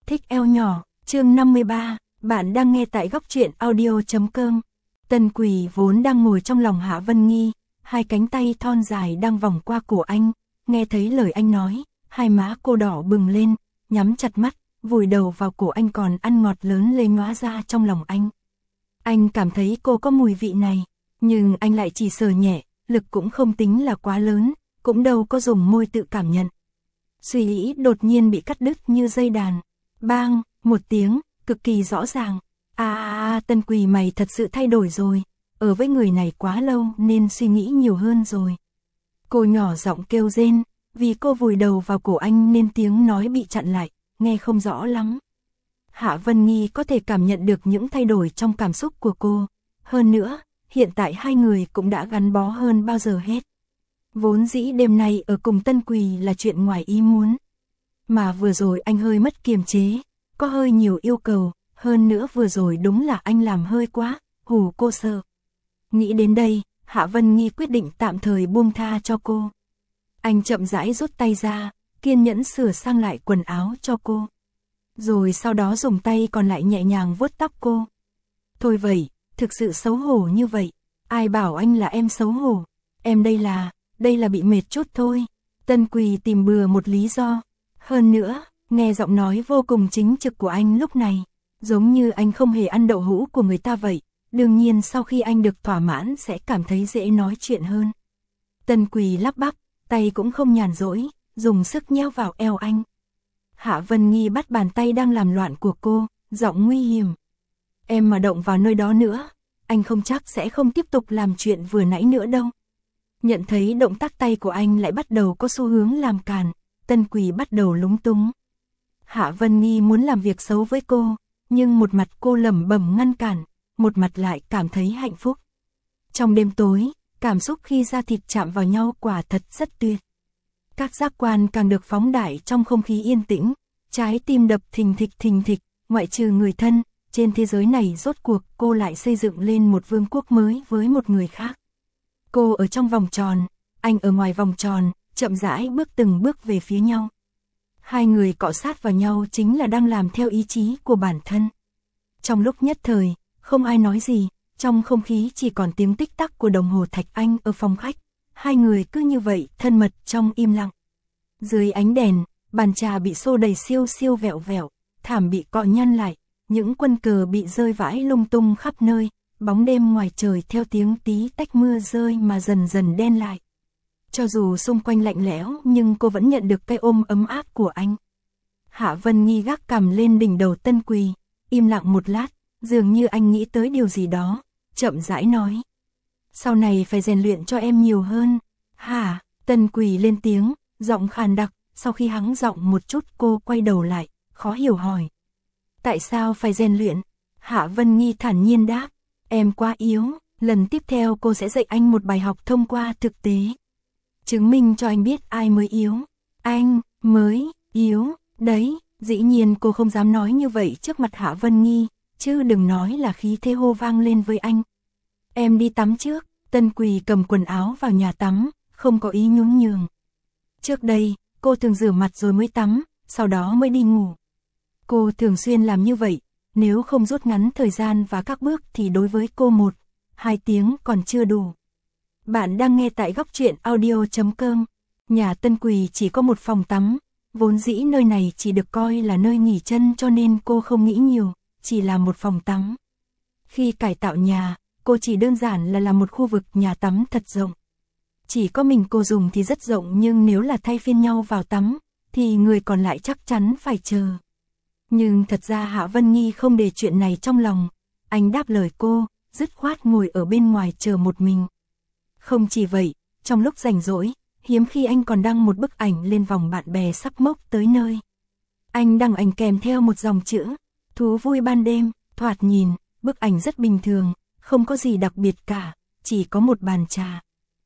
Thích eo nhỏ, chương 53, bạn đang nghe tại góc truyện audio.com. Tân Quỳ vốn đang ngồi trong lòng Hạ Vân Nghi, hai cánh tay thon dài đang vòng qua cổ anh, nghe thấy lời anh nói, hai má cô đỏ bừng lên, nhắm chặt mắt, vùi đầu vào cổ anh còn ăn ngọt lớn lên ngõa ra trong lòng anh. Anh cảm thấy cô có mùi vị này, nhưng anh lại chỉ sờ nhẹ, lực cũng không tính là quá lớn, cũng đâu có dùng môi tự cảm nhận. Suy nghĩ đột nhiên bị cắt đứt như dây đàn. Bang, một tiếng, cực kỳ rõ ràng. Tân Quỳ mày thật sự thay đổi rồi, ở với người này quá lâu nên suy nghĩ nhiều hơn rồi. Cô nhỏ giọng kêu rên, vì cô vùi đầu vào cổ anh nên tiếng nói bị chặn lại, nghe không rõ lắm. Hạ Vân Nghi có thể cảm nhận được những thay đổi trong cảm xúc của cô. Hơn nữa, hiện tại hai người cũng đã gắn bó hơn bao giờ hết. Vốn dĩ đêm nay ở cùng Tân Quỳ là chuyện ngoài ý muốn. Mà vừa rồi anh hơi mất kiềm chế, có hơi nhiều yêu cầu, hơn nữa vừa rồi đúng là anh làm hơi quá, hù cô sợ. Nghĩ đến đây, Hạ Vân Nghi quyết định tạm thời buông tha cho cô. Anh chậm rãi rút tay ra, kiên nhẫn sửa sang lại quần áo cho cô. Rồi sau đó dùng tay còn lại nhẹ nhàng vuốt tóc cô. Thôi vậy, thực sự xấu hổ như vậy, ai bảo anh là em xấu hổ, em đây là bị mệt chút thôi. Tân Quỳ tìm bừa một lý do. Hơn nữa, nghe giọng nói vô cùng chính trực của anh lúc này, giống như anh không hề ăn đậu hũ của người ta vậy. Đương nhiên sau khi anh được thỏa mãn sẽ cảm thấy dễ nói chuyện hơn. Tân Quỳ lắp bắp, tay cũng không nhàn rỗi, dùng sức nheo vào eo anh. Hạ Vân Nghi bắt bàn tay đang làm loạn của cô, giọng nguy hiểm. Em mà động vào nơi đó nữa, anh không chắc sẽ không tiếp tục làm chuyện vừa nãy nữa đâu. Nhận thấy động tác tay của anh lại bắt đầu có xu hướng làm càn, Tân Quỳ bắt đầu lúng túng. Hạ Vân Nghi muốn làm việc xấu với cô, nhưng một mặt cô lẩm bẩm ngăn cản, một mặt lại cảm thấy hạnh phúc. Trong đêm tối, cảm xúc khi da thịt chạm vào nhau quả thật rất tuyệt. Các giác quan càng được phóng đại trong không khí yên tĩnh, trái tim đập thình thịch, ngoại trừ người thân, trên thế giới này rốt cuộc cô lại xây dựng lên một vương quốc mới với một người khác. Cô ở trong vòng tròn, anh ở ngoài vòng tròn, chậm rãi từng bước về phía nhau. Hai người cọ sát vào nhau chính là đang làm theo ý chí của bản thân. Trong lúc nhất thời, không ai nói gì, trong không khí chỉ còn tiếng tích tắc của đồng hồ thạch anh ở phòng khách. Hai người cứ như vậy thân mật trong im lặng. Dưới ánh đèn, bàn trà bị xô đầy siêu vẹo vẹo, thảm bị cọ nhăn lại, những quân cờ bị rơi vãi lung tung khắp nơi, bóng đêm ngoài trời theo tiếng tí tách mưa rơi mà dần dần đen lại. Cho dù xung quanh lạnh lẽo nhưng cô vẫn nhận được cái ôm ấm áp của anh. Hạ Vân Nghi gác cằm lên đỉnh đầu Tân Quỳ, im lặng một lát, dường như anh nghĩ tới điều gì đó, chậm rãi nói. Sau này phải rèn luyện cho em nhiều hơn. Hả? Tân Quỳ lên tiếng, giọng khàn đặc, sau khi hắng giọng một chút cô quay đầu lại, khó hiểu hỏi. Tại sao phải rèn luyện? Hạ Vân Nghi thản nhiên đáp, em quá yếu, lần tiếp theo cô sẽ dạy anh một bài học thông qua thực tế. Chứng minh cho anh biết ai mới yếu. Anh mới yếu, đấy, dĩ nhiên cô không dám nói như vậy trước mặt Hạ Vân Nghi, chứ đừng nói là khí thế hô vang lên với anh. Em đi tắm trước. Tân Quỳ cầm quần áo vào nhà tắm, không có ý nhún nhường. Trước đây, cô thường rửa mặt rồi mới tắm, sau đó mới đi ngủ. Cô thường xuyên làm như vậy, nếu không rút ngắn thời gian và các bước thì đối với cô 1-2 tiếng còn chưa đủ. Bạn đang nghe tại góc truyện audio.com. Nhà Tân Quỳ chỉ có một phòng tắm, vốn dĩ nơi này chỉ được coi là nơi nghỉ chân cho nên cô không nghĩ nhiều, chỉ là một phòng tắm. Khi cải tạo nhà, cô chỉ đơn giản là làm một khu vực nhà tắm thật rộng. Chỉ có mình cô dùng thì rất rộng nhưng nếu là thay phiên nhau vào tắm, thì người còn lại chắc chắn phải chờ. Nhưng thật ra Hạ Vân Nghi không để chuyện này trong lòng. Anh đáp lời cô, dứt khoát ngồi ở bên ngoài chờ một mình. Không chỉ vậy, trong lúc rảnh rỗi, hiếm khi anh còn đăng một bức ảnh lên vòng bạn bè sắp mốc tới nơi. Anh đăng ảnh kèm theo một dòng chữ, thú vui ban đêm, thoạt nhìn, bức ảnh rất bình thường. Không có gì đặc biệt cả, chỉ có một bàn trà.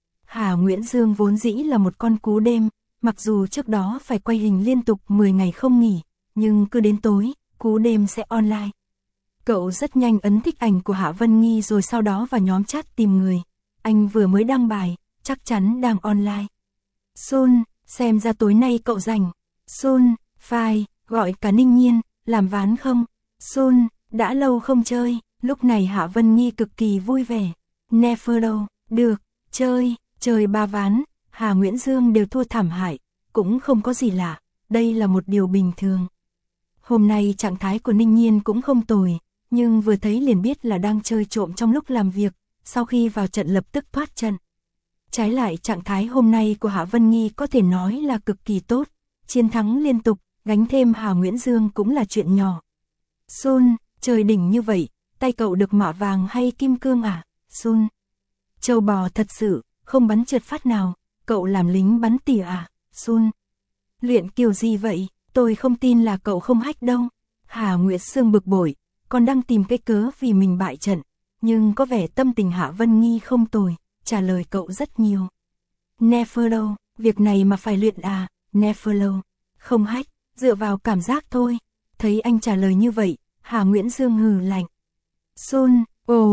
Hà Nguyễn Dương vốn dĩ là một con cú đêm, mặc dù trước đó phải quay hình liên tục 10 ngày không nghỉ, nhưng cứ đến tối, cú đêm sẽ online. Cậu rất nhanh ấn thích ảnh của Hạ Vân Nghi rồi sau đó vào nhóm chat tìm người. Anh vừa mới đăng bài, chắc chắn đang online. Sun, xem ra tối nay cậu rảnh. Sun, file, gọi cả Ninh Nhiên, làm ván không? Sun, đã lâu không chơi, lúc này Hạ Vân Nghi cực kỳ vui vẻ. Never đâu, được, chơi 3 ván, Hà Nguyễn Dương đều thua thảm hại, cũng không có gì lạ, đây là một điều bình thường. Hôm nay trạng thái của Ninh Nhiên cũng không tồi, nhưng vừa thấy liền biết là đang chơi trộm trong lúc làm việc, sau khi vào trận lập tức thoát trận. Trái lại trạng thái hôm nay của Hạ Vân Nghi có thể nói là cực kỳ tốt, chiến thắng liên tục, gánh thêm Hà Nguyễn Dương cũng là chuyện nhỏ. Sun, trời đỉnh như vậy, tay cậu được mạ vàng hay kim cương à? Sun, châu bò thật sự, không bắn trượt phát nào, cậu làm lính bắn tỉa à? Sun, luyện kiểu gì vậy, tôi không tin là cậu không hack đâu. Hà Nguyễn Dương bực bội, còn đang tìm cái cớ vì mình bại trận, nhưng có vẻ tâm tình Hạ Vân Nghi không tồi, trả lời cậu rất nhiều. Never đâu, việc này mà phải luyện à? Never đâu, không hack, dựa vào cảm giác thôi. Thấy anh trả lời như vậy, Hà Nguyễn Dương hừ lạnh. Sun,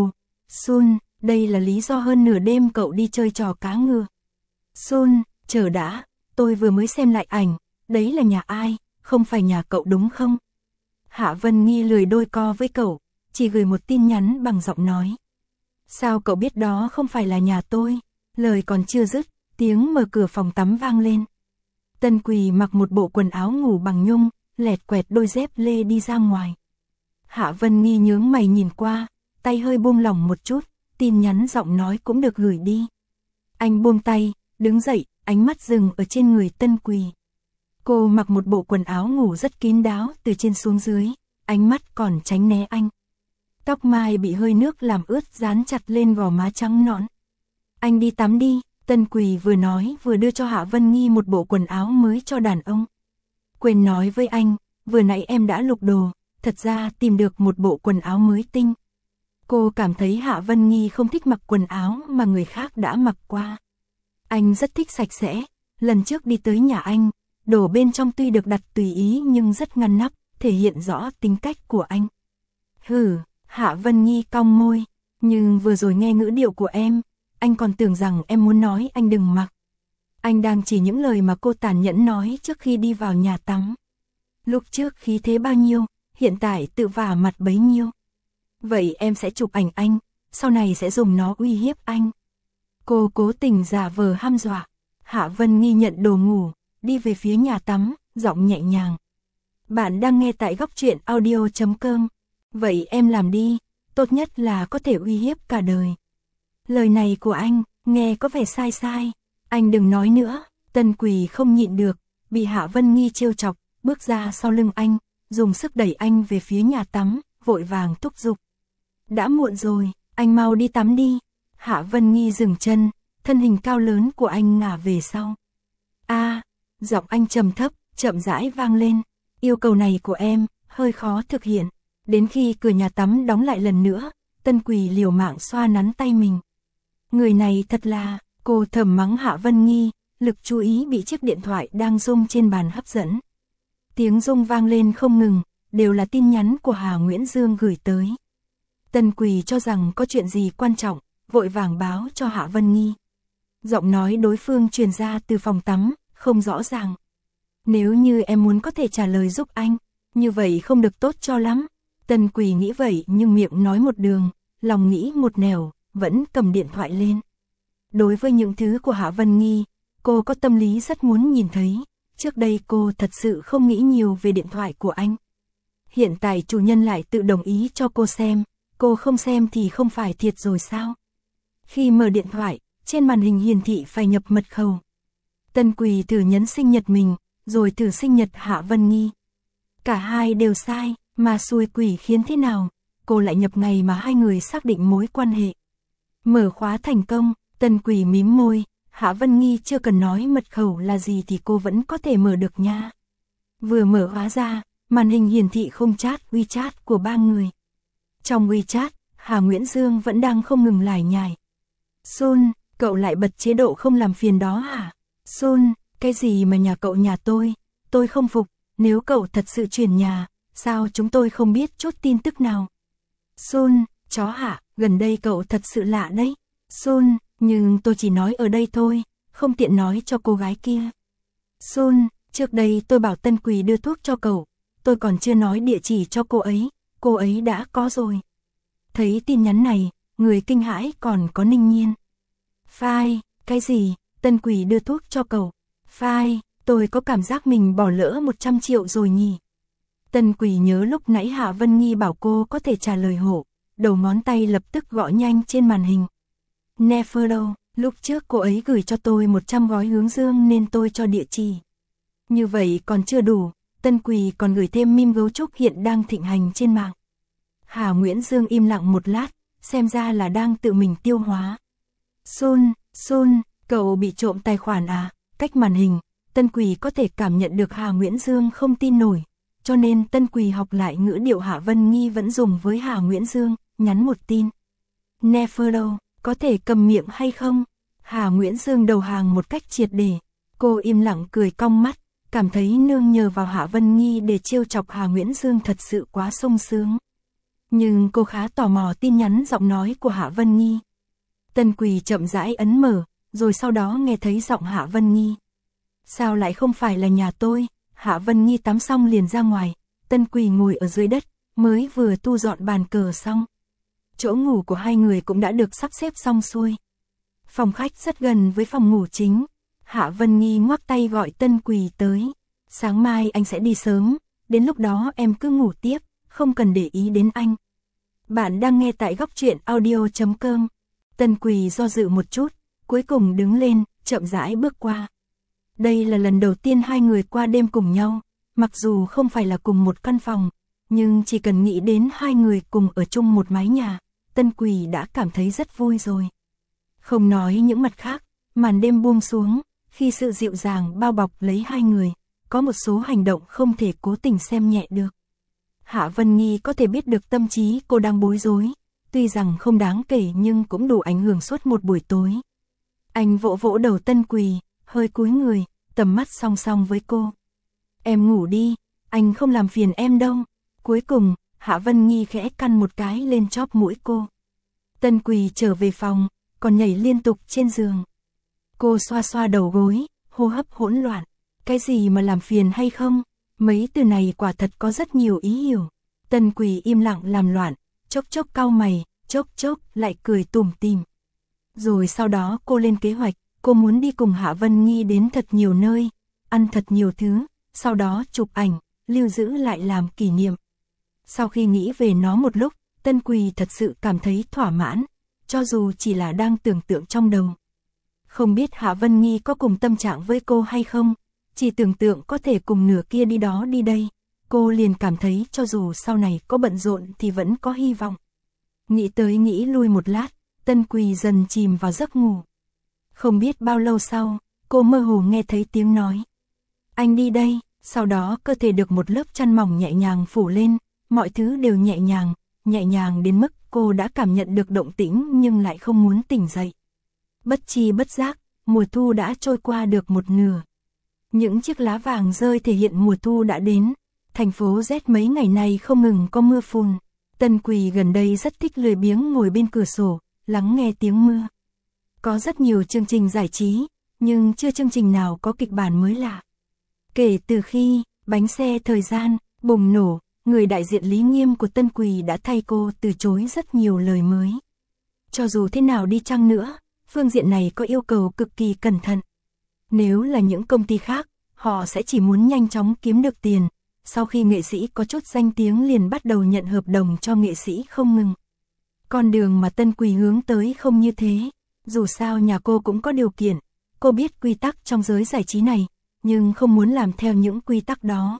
Sun, đây là lý do hơn nửa đêm cậu đi chơi trò cá ngựa. Sun, chờ đã, tôi vừa mới xem lại ảnh, đấy là nhà ai, không phải nhà cậu đúng không? Hạ Vân Nghi lười đôi co với cậu, chỉ gửi một tin nhắn bằng giọng nói. Sao cậu biết đó không phải là nhà tôi? Lời còn chưa dứt, tiếng mở cửa phòng tắm vang lên. Tân Quỳ mặc một bộ quần áo ngủ bằng nhung, lẹt quẹt đôi dép lê đi ra ngoài. Hạ Vân Nghi nhướng mày nhìn qua, tay hơi buông lỏng một chút, tin nhắn giọng nói cũng được gửi đi. Anh buông tay, đứng dậy, ánh mắt dừng ở trên người Tân Quỳ. Cô mặc một bộ quần áo ngủ rất kín đáo từ trên xuống dưới, ánh mắt còn tránh né anh. Tóc mai bị hơi nước làm ướt dán chặt lên gò má trắng nõn. Anh đi tắm đi, Tân Quỳ vừa nói vừa đưa cho Hạ Vân Nghi một bộ quần áo mới cho đàn ông. Quên nói với anh, vừa nãy em đã lục đồ, thật ra tìm được một bộ quần áo mới tinh. Cô cảm thấy Hạ Vân Nghi không thích mặc quần áo mà người khác đã mặc qua. Anh rất thích sạch sẽ, lần trước đi tới nhà anh, đồ bên trong tuy được đặt tùy ý nhưng rất ngăn nắp, thể hiện rõ tính cách của anh. Hừ, Hạ Vân Nghi cong môi, nhưng vừa rồi nghe ngữ điệu của em, anh còn tưởng rằng em muốn nói anh đừng mặc. Anh đang chỉ những lời mà cô tàn nhẫn nói trước khi đi vào nhà tắm. Lúc trước khí thế bao nhiêu, hiện tại tự vả mặt bấy nhiêu. Vậy em sẽ chụp ảnh anh, sau này sẽ dùng nó uy hiếp anh. Cô cố tình giả vờ hăm dọa. Hạ Vân Nghi nhận đồ ngủ, đi về phía nhà tắm, giọng nhẹ nhàng. Bạn đang nghe tại góc truyện audio.com. Vậy em làm đi, tốt nhất là có thể uy hiếp cả đời. Lời này của anh, nghe có vẻ sai sai. Anh đừng nói nữa. Tân Quỳ không nhịn được, bị Hạ Vân Nghi trêu chọc, bước ra sau lưng anh, dùng sức đẩy anh về phía nhà tắm, vội vàng thúc giục. Đã muộn rồi, anh mau đi tắm đi. Hạ Vân Nghi dừng chân, thân hình cao lớn của anh ngả về sau. Giọng anh trầm thấp, chậm rãi vang lên. Yêu cầu này của em, hơi khó thực hiện. Đến khi cửa nhà tắm đóng lại lần nữa, Tân Quỳ liều mạng xoa nắn tay mình. Người này thật là, cô thầm mắng Hạ Vân Nghi, lực chú ý bị chiếc điện thoại đang rung trên bàn hấp dẫn. Tiếng rung vang lên không ngừng, đều là tin nhắn của Hà Nguyễn Dương gửi tới. Tân Quỳ cho rằng có chuyện gì quan trọng, vội vàng báo cho Hạ Vân Nghi. Giọng nói đối phương truyền ra từ phòng tắm, không rõ ràng. Nếu như em muốn có thể trả lời giúp anh, như vậy không được tốt cho lắm. Tân Quỳ nghĩ vậy nhưng miệng nói một đường, lòng nghĩ một nẻo, vẫn cầm điện thoại lên. Đối với những thứ của Hạ Vân Nghi, cô có tâm lý rất muốn nhìn thấy. Trước đây cô thật sự không nghĩ nhiều về điện thoại của anh. Hiện tại chủ nhân lại tự đồng ý cho cô xem, cô không xem thì không phải thiệt rồi sao? Khi mở điện thoại, trên màn hình hiển thị phải nhập mật khẩu. Tân Quỳ thử nhấn sinh nhật mình, rồi thử sinh nhật Hạ Vân Nghi. Cả hai đều sai, mà xui quỷ khiến thế nào, cô lại nhập ngày mà hai người xác định mối quan hệ. Mở khóa thành công, Tân Quỳ mím môi, Hạ Vân Nghi chưa cần nói mật khẩu là gì thì cô vẫn có thể mở được nha. Vừa mở khóa ra, màn hình hiển thị khung chat WeChat của ba người. Trong WeChat, Hà Nguyễn Dương vẫn đang không ngừng lải nhải. Sun, cậu lại bật chế độ không làm phiền đó hả? Sun, cái gì mà nhà cậu nhà tôi không phục, nếu cậu thật sự chuyển nhà, sao chúng tôi không biết chút tin tức nào? Sun, chó hả, gần đây cậu thật sự lạ đấy. Sun, nhưng tôi chỉ nói ở đây thôi, không tiện nói cho cô gái kia. Sun, trước đây tôi bảo Tân Quỳ đưa thuốc cho cậu, tôi còn chưa nói địa chỉ cho cô ấy đã có rồi. Thấy tin nhắn này, người kinh hãi còn có Ninh Nhiên. Phai, cái gì, Tân Quỳ đưa thuốc cho cậu. Phai, tôi có cảm giác mình bỏ lỡ 100 triệu rồi nhỉ. Tân Quỳ nhớ lúc nãy Hạ Vân Nghi bảo cô có thể trả lời hộ, đầu ngón tay lập tức gõ nhanh trên màn hình. Never đâu, lúc trước cô ấy gửi cho tôi 100 gói hướng dương nên tôi cho địa chỉ. Như vậy còn chưa đủ, Tân Quỳ còn gửi thêm meme gấu trúc hiện đang thịnh hành trên mạng. Hà Nguyễn Dương im lặng một lát, xem ra là đang tự mình tiêu hóa. Sun, cậu bị trộm tài khoản à? Cách màn hình, Tân Quỳ có thể cảm nhận được Hà Nguyễn Dương không tin nổi, cho nên Tân Quỳ học lại ngữ điệu Hạ Vân Nghi vẫn dùng với Hà Nguyễn Dương, nhắn một tin. Never đâu, có thể cầm miệng hay không? Hà Nguyễn Dương đầu hàng một cách triệt để. Cô im lặng cười cong mắt, cảm thấy nương nhờ vào Hạ Vân Nghi để trêu chọc Hà Nguyễn Dương thật sự quá sung sướng. Nhưng cô khá tò mò tin nhắn giọng nói của Hạ Vân Nghi. Tân Quỳ chậm rãi ấn mở, rồi sau đó nghe thấy giọng Hạ Vân Nghi. Sao lại không phải là nhà tôi? Hạ Vân Nghi tắm xong liền ra ngoài, Tân Quỳ ngồi ở dưới đất, mới vừa tu dọn bàn cờ xong. Chỗ ngủ của hai người cũng đã được sắp xếp xong xuôi. Phòng khách rất gần với phòng ngủ chính. Hạ Vân Nghi ngoắc tay gọi Tân Quỳ tới. Sáng mai anh sẽ đi sớm, đến lúc đó em cứ ngủ tiếp, không cần để ý đến anh. Bạn đang nghe tại góc truyện audio.com. Tân Quỳ do dự một chút, cuối cùng đứng lên, chậm rãi bước qua. Đây là lần đầu tiên hai người qua đêm cùng nhau, mặc dù không phải là cùng một căn phòng, nhưng chỉ cần nghĩ đến hai người cùng ở chung một mái nhà, Tân Quỳ đã cảm thấy rất vui rồi. Không nói những mặt khác, màn đêm buông xuống, khi sự dịu dàng bao bọc lấy hai người, có một số hành động không thể cố tình xem nhẹ được. Hạ Vân Nghi có thể biết được tâm trí cô đang bối rối, tuy rằng không đáng kể nhưng cũng đủ ảnh hưởng suốt một buổi tối. Anh vỗ vỗ đầu Tân Quỳ, hơi cúi người, tầm mắt song song với cô. Em ngủ đi, anh không làm phiền em đâu. Cuối cùng, Hạ Vân Nghi khẽ căn một cái lên chóp mũi cô. Tân Quỳ trở về phòng, còn nhảy liên tục trên giường. Cô xoa xoa đầu gối, hô hấp hỗn loạn. Cái gì mà làm phiền hay không? Mấy từ này quả thật có rất nhiều ý hiểu. Tân Quỳ im lặng làm loạn, chốc chốc cau mày, chốc chốc lại cười tủm tỉm. Rồi sau đó cô lên kế hoạch, cô muốn đi cùng Hạ Vân Nghi đến thật nhiều nơi, ăn thật nhiều thứ, sau đó chụp ảnh, lưu giữ lại làm kỷ niệm. Sau khi nghĩ về nó một lúc, Tân Quỳ thật sự cảm thấy thỏa mãn, cho dù chỉ là đang tưởng tượng trong đầu. Không biết Hạ Vân Nghi có cùng tâm trạng với cô hay không, chỉ tưởng tượng có thể cùng nửa kia đi đó đi đây, cô liền cảm thấy cho dù sau này có bận rộn thì vẫn có hy vọng. Nghĩ tới nghĩ lui một lát, Tân Quỳ dần chìm vào giấc ngủ. Không biết bao lâu sau, cô mơ hồ nghe thấy tiếng nói. Anh đi đây, sau đó cơ thể được một lớp chăn mỏng nhẹ nhàng phủ lên, mọi thứ đều nhẹ nhàng đến mức cô đã cảm nhận được động tĩnh nhưng lại không muốn tỉnh dậy. Bất chi bất giác, mùa thu đã trôi qua được một nửa. Những chiếc lá vàng rơi thể hiện mùa thu đã đến, thành phố rét mấy ngày nay không ngừng có mưa phùn. Tân Quỳ gần đây rất thích lười biếng ngồi bên cửa sổ, lắng nghe tiếng mưa. Có rất nhiều chương trình giải trí, nhưng chưa chương trình nào có kịch bản mới lạ. Kể từ khi bánh xe thời gian bùng nổ, người đại diện Lý Nghiêm của Tân Quỳ đã thay cô từ chối rất nhiều lời mới. Cho dù thế nào đi chăng nữa, phương diện này có yêu cầu cực kỳ cẩn thận. Nếu là những công ty khác, họ sẽ chỉ muốn nhanh chóng kiếm được tiền, sau khi nghệ sĩ có chút danh tiếng liền bắt đầu nhận hợp đồng cho nghệ sĩ không ngừng. Con đường mà Tân Quỳ hướng tới không như thế, dù sao nhà cô cũng có điều kiện, cô biết quy tắc trong giới giải trí này, nhưng không muốn làm theo những quy tắc đó.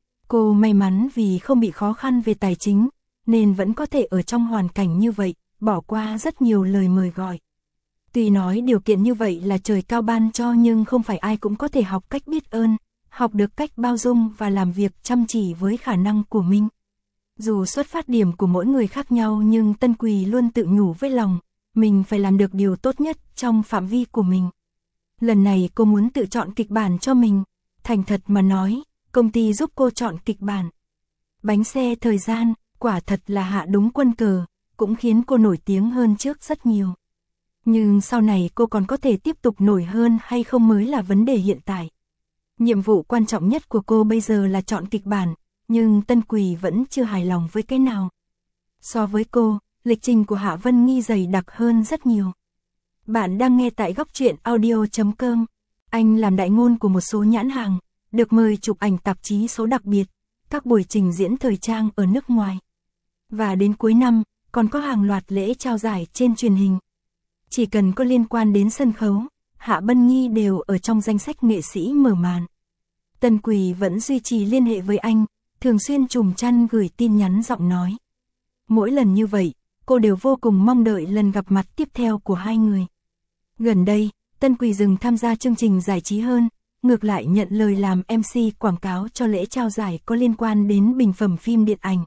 Cô may mắn vì không bị khó khăn về tài chính, nên vẫn có thể ở trong hoàn cảnh như vậy, bỏ qua rất nhiều lời mời gọi. Tuy nói điều kiện như vậy là trời cao ban cho nhưng không phải ai cũng có thể học cách biết ơn, học được cách bao dung và làm việc chăm chỉ với khả năng của mình. Dù xuất phát điểm của mỗi người khác nhau nhưng Tân Quỳ luôn tự nhủ với lòng, mình phải làm được điều tốt nhất trong phạm vi của mình. Lần này cô muốn tự chọn kịch bản cho mình, thành thật mà nói, công ty giúp cô chọn kịch bản. Bánh xe thời gian, quả thật là hạ đúng quân cờ, cũng khiến cô nổi tiếng hơn trước rất nhiều. Nhưng sau này cô còn có thể tiếp tục nổi hơn hay không mới là vấn đề hiện tại. Nhiệm vụ quan trọng nhất của cô bây giờ là chọn kịch bản, nhưng Tân Quỳ vẫn chưa hài lòng với cái nào. So với cô, lịch trình của Hạ Vân Nghi dày đặc hơn rất nhiều. Bạn đang nghe tại góc truyện audio.com. Anh làm đại ngôn của một số nhãn hàng, được mời chụp ảnh tạp chí số đặc biệt, các buổi trình diễn thời trang ở nước ngoài. Và đến cuối năm, còn có hàng loạt lễ trao giải trên truyền hình. Chỉ cần có liên quan đến sân khấu, Hạ Vân Nghi đều ở trong danh sách nghệ sĩ mở màn. Tân Quỳ vẫn duy trì liên hệ với anh, thường xuyên trùm chăn gửi tin nhắn giọng nói. Mỗi lần như vậy, cô đều vô cùng mong đợi lần gặp mặt tiếp theo của hai người. Gần đây, Tân Quỳ dừng tham gia chương trình giải trí hơn, ngược lại nhận lời làm MC quảng cáo cho lễ trao giải có liên quan đến bình phẩm phim điện ảnh.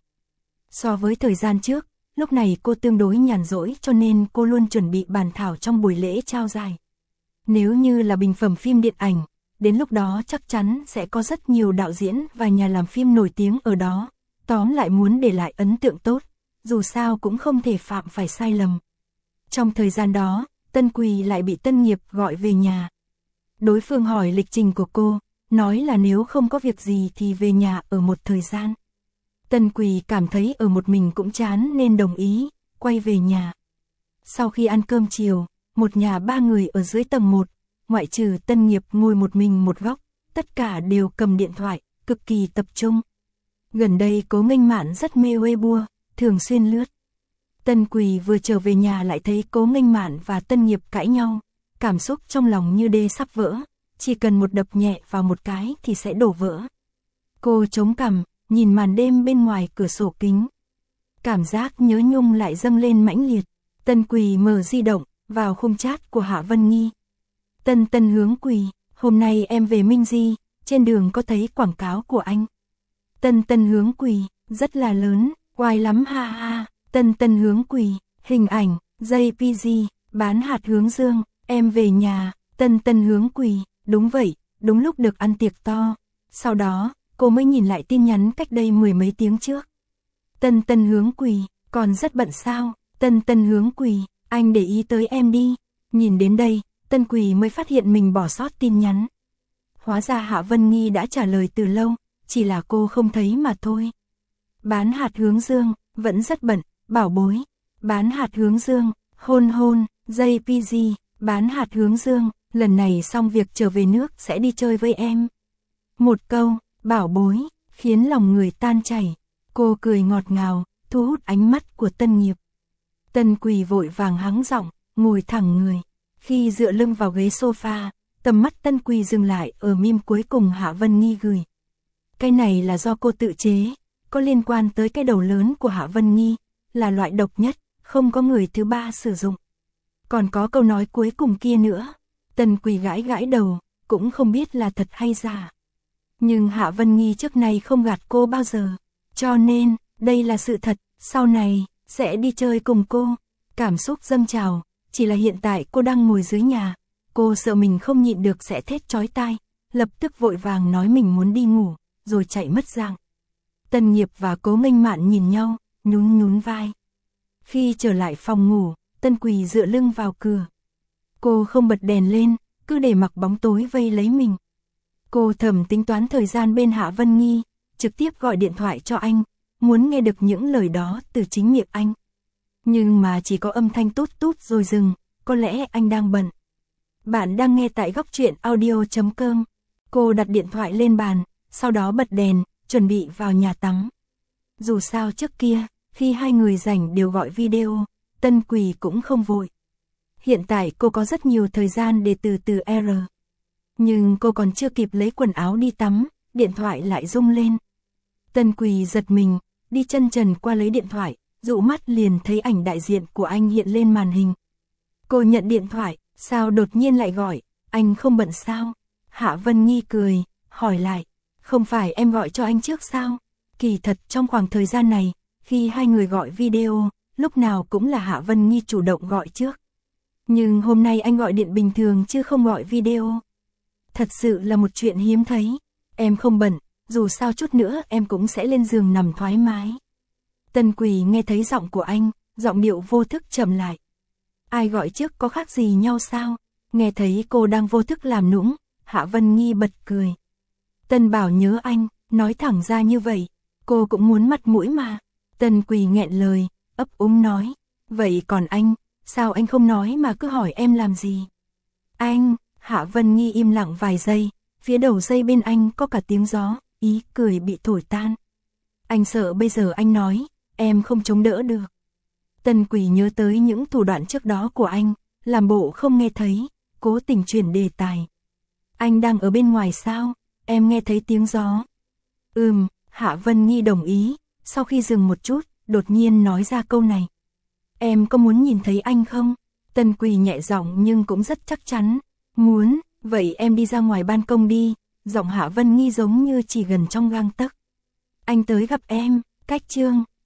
So với thời gian trước, lúc này cô tương đối nhàn rỗi cho nên cô luôn chuẩn bị bàn thảo trong buổi lễ trao giải. Nếu như là bình phẩm phim điện ảnh, đến lúc đó chắc chắn sẽ có rất nhiều đạo diễn và nhà làm phim nổi tiếng ở đó, tóm lại muốn để lại ấn tượng tốt, dù sao cũng không thể phạm phải sai lầm. Trong thời gian đó, Tân Quỳ lại bị Tân Nghiệp gọi về nhà. Đối phương hỏi lịch trình của cô, nói là nếu không có việc gì thì về nhà ở một thời gian. Tân Quỳ cảm thấy ở một mình cũng chán nên đồng ý, quay về nhà. Sau khi ăn cơm chiều, một nhà ba người ở dưới tầng 1, ngoại trừ Tân Nghiệp ngồi một mình một góc, tất cả đều cầm điện thoại, cực kỳ tập trung. Gần đây Cố Nghênh Mạn rất mê Weibo, thường xuyên lướt. Tân Quỳ vừa trở về nhà lại thấy Cố Nghênh Mạn và Tân Nghiệp cãi nhau, cảm xúc trong lòng như đê sắp vỡ, chỉ cần một đập nhẹ vào một cái thì sẽ đổ vỡ. Cô chống cằm, nhìn màn đêm bên ngoài cửa sổ kính. Cảm giác nhớ nhung lại dâng lên mãnh liệt. Tân Quỳ mở di động, vào khung chat của Hạ Vân Nghi. Tân Hướng Quỳ, hôm nay em về Minh Di, trên đường có thấy quảng cáo của anh. Tân Hướng Quỳ, rất là lớn, oai lắm ha ha. Tân Hướng Quỳ, hình ảnh, JPG, bán hạt hướng dương, em về nhà. Tân Hướng Quỳ, đúng vậy, đúng lúc được ăn tiệc to. Sau đó, cô mới nhìn lại tin nhắn cách đây mười mấy tiếng trước. Tân Hướng Quỳ, còn rất bận sao? Tân Hướng Quỳ, anh để ý tới em đi. Nhìn đến đây, Tân Quỳ mới phát hiện mình bỏ sót tin nhắn. Hóa ra Hạ Vân Nghi đã trả lời từ lâu, chỉ là cô không thấy mà thôi. Bán hạt hướng dương, vẫn rất bận, bảo bối. Bán hạt hướng dương, hôn hôn, JPG, bán hạt hướng dương, lần này xong việc trở về nước sẽ đi chơi với em. Một câu, bảo bối, khiến lòng người tan chảy. Cô cười ngọt ngào, thu hút ánh mắt của Tân Nghiệp. Tân Quỳ vội vàng hắng giọng, ngồi thẳng người. Khi dựa lưng vào ghế sofa, tầm mắt Tân Quỳ dừng lại ở meme cuối cùng Hạ Vân Nghi gửi. Cái này là do cô tự chế, có liên quan tới cái đầu lớn của Hạ Vân Nghi, là loại độc nhất, không có người thứ ba sử dụng. Còn có câu nói cuối cùng kia nữa. Tân Quỳ gãi gãi đầu, cũng không biết là thật hay giả. Nhưng Hạ Vân Nghi trước này không gạt cô bao giờ, cho nên, đây là sự thật, sau này, sẽ đi chơi cùng cô. Cảm xúc dâng trào, chỉ là hiện tại cô đang ngồi dưới nhà, cô sợ mình không nhịn được sẽ thét chói tai, lập tức vội vàng nói mình muốn đi ngủ, rồi chạy mất dạng. Tân Nghiệp và Cố Nghênh Mạn nhìn nhau, nhún vai. Khi trở lại phòng ngủ, Tân Quỳ dựa lưng vào cửa. Cô không bật đèn lên, cứ để mặc bóng tối vây lấy mình. Cô thầm tính toán thời gian bên Hạ Vân Nghi, trực tiếp gọi điện thoại cho anh, muốn nghe được những lời đó từ chính miệng anh. Nhưng mà chỉ có âm thanh tút tút rồi dừng, có lẽ anh đang bận. Bạn đang nghe tại góc truyện audio.com. Cô đặt điện thoại lên bàn, sau đó bật đèn, chuẩn bị vào nhà tắm. Dù sao trước kia, khi hai người rảnh đều gọi video, Tân Quỳ cũng không vội. Hiện tại cô có rất nhiều thời gian để từ từ R. Nhưng cô còn chưa kịp lấy quần áo đi tắm, điện thoại lại rung lên. Tân Quỳ giật mình, đi chân trần qua lấy điện thoại, dụ mắt liền thấy ảnh đại diện của anh hiện lên màn hình. Cô nhận điện thoại, sao đột nhiên lại gọi, anh không bận sao? Hạ Vân Nghi cười, hỏi lại, không phải em gọi cho anh trước sao? Kỳ thật trong khoảng thời gian này, khi hai người gọi video, lúc nào cũng là Hạ Vân Nghi chủ động gọi trước. Nhưng hôm nay anh gọi điện bình thường chứ không gọi video. Thật sự là một chuyện hiếm thấy. Em không bận, dù sao chút nữa em cũng sẽ lên giường nằm thoải mái. Tân Quỳ nghe thấy giọng của anh, giọng điệu vô thức chậm lại. Ai gọi trước có khác gì nhau sao? Nghe thấy cô đang vô thức làm nũng, Hạ Vân Nghi bật cười. Tân bảo nhớ anh, nói thẳng ra như vậy. cô cũng muốn mặt mũi mà. Tần Quỳ nghẹn lời, ấp úng nói, vậy còn anh, sao anh không nói mà cứ hỏi em làm gì? Anh, Hạ Vân Nghi im lặng vài giây, phía đầu dây bên anh có cả tiếng gió, ý cười bị thổi tan. Anh sợ bây giờ anh nói, em không chống đỡ được. Tần Quỳ nhớ tới những thủ đoạn trước đó của anh, làm bộ không nghe thấy, cố tình chuyển đề tài. Anh đang ở bên ngoài sao? Em nghe thấy tiếng gió. Hạ Vân Nghi đồng ý, sau khi dừng một chút, đột nhiên nói ra câu này. Em có muốn nhìn thấy anh không? Tần Quỳ nhẹ giọng nhưng cũng rất chắc chắn. Muốn, vậy em đi ra ngoài ban công đi. Giọng Hạ Vân Nghi giống như chỉ gần trong gang tấc. Anh tới gặp em, cách chương.